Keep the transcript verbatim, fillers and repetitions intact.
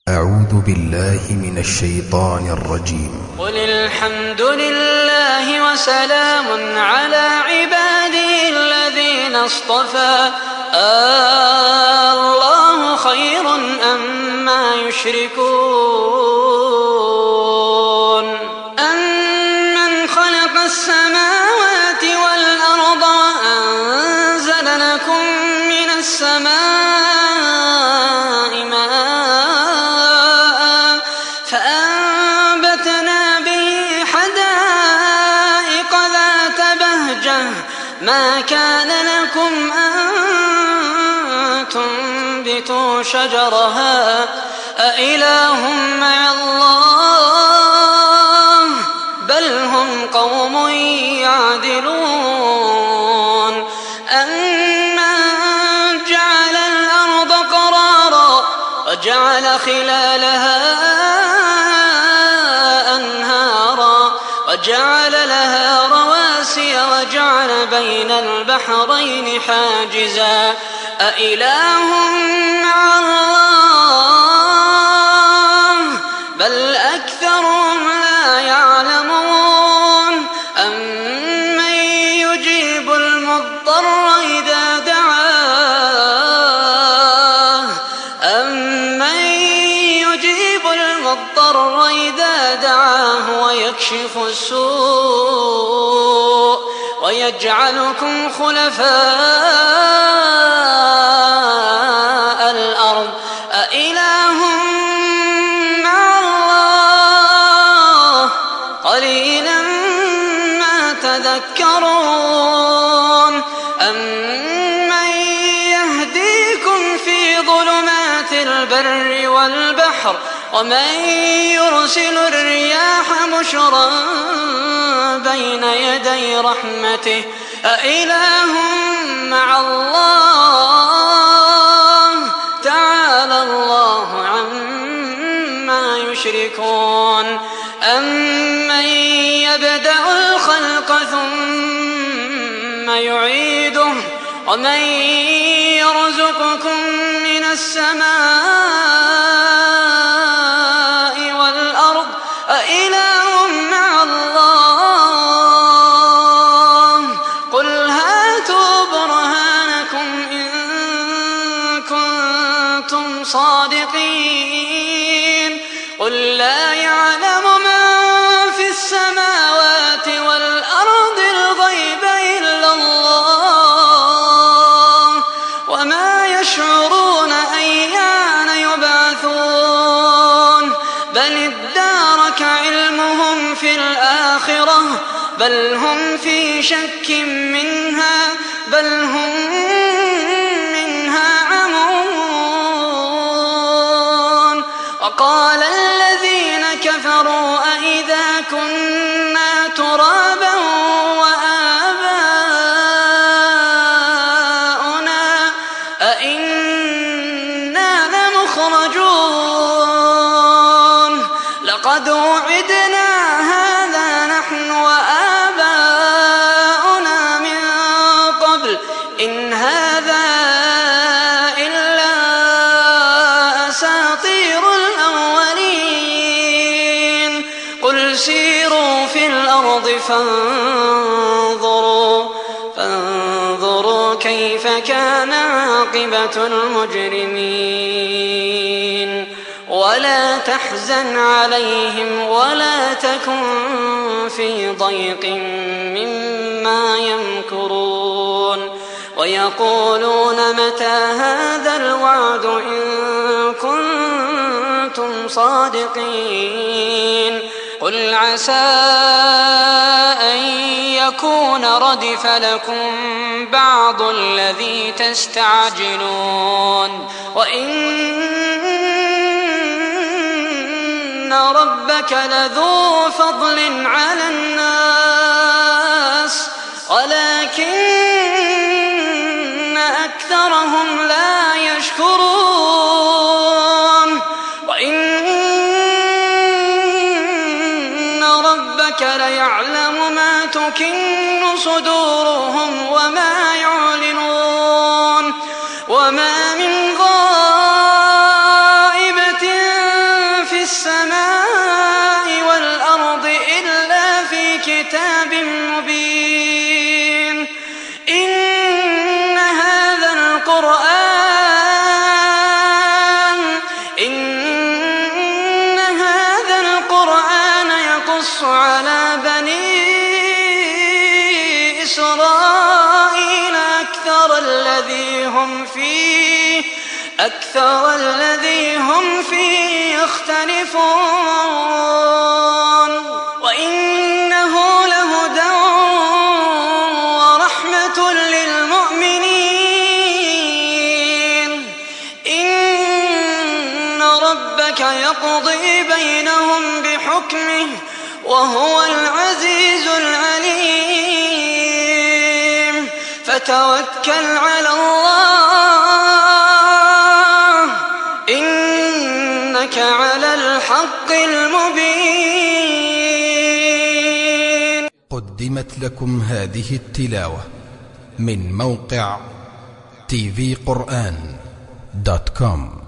أعوذ بالله من الشيطان الرجيم. قل الحمد لله وسلام على عباده الذين اصطفى الله خير أما يشركون أمن خلق السماوات والأرض وأنزل لكم من السماء ماء فأنبتنا به حدائق ذات بهجة ما كان لكم أن تنبتوا شجرها أإله مع الله بل هم قوم يعدلون أمن جعل الأرض قرارا وجعل خلالها أنهارا وجعل لها رواسي وجعل بين البحرين حاجزا أإله مع الله بل أكثرهم لا يعلمون أمن يجيب المضطر إذا دعاه أمن يجيب المضطر إذا دعاه ويكشف السوء ويجعلكم خلفاء الأرض أإله مع الله قليلا ما تذكرون أمن يهديكم في ظلمات البر والبحر ومن يرسل الرياح بشرا بين يدي رحمته أإله مع الله تعالى الله عما يشركون أمن يبدأ الخلق ثم يعيده ومن يرزقكم من السماء والأرض أإله مع الله قل هاتوا برهانكم إن كنتم صادقين قل لا يعلم من في السماوات والأرض الغيب إلا الله وما يشعرون أيان يبعثون بل ادارك علمهم في الآخرة بل هم في شك منها بل هم منها عمون وقال الذين كفروا أئذا كنا ترابا وآباؤنا أئنا لمخرجون لقد وعدنا هذا نحن وآباؤنا من قبل إن هذا إلا أساطير الأولين قل سيروا في الأرض فانظروا فانظروا كيف كان عاقبة المجرمين ولا تحزن عليهم ولا تكن في ضيق مما يمكرون ويقولون متى هذا الوعد إن كنتم صادقين قل عسى أن يكون ردف لكم بعض الذي تستعجلون وإن ربك لذو فضل على الناس ولكن أكثرهم لا يشكرون وإن ربك ليعلم ما تكن صدورهم وما يعلنون وما من غائبة والثرى الذي هم فيه يختلفون وإنه لهدى ورحمة للمؤمنين إن ربك يقضي بينهم بحكمه وهو العزيز العليم فتوكل على الله إنك على الحق المبين. قدمت لكم هذه التلاوة من موقع تي في قرآن دوت كوم.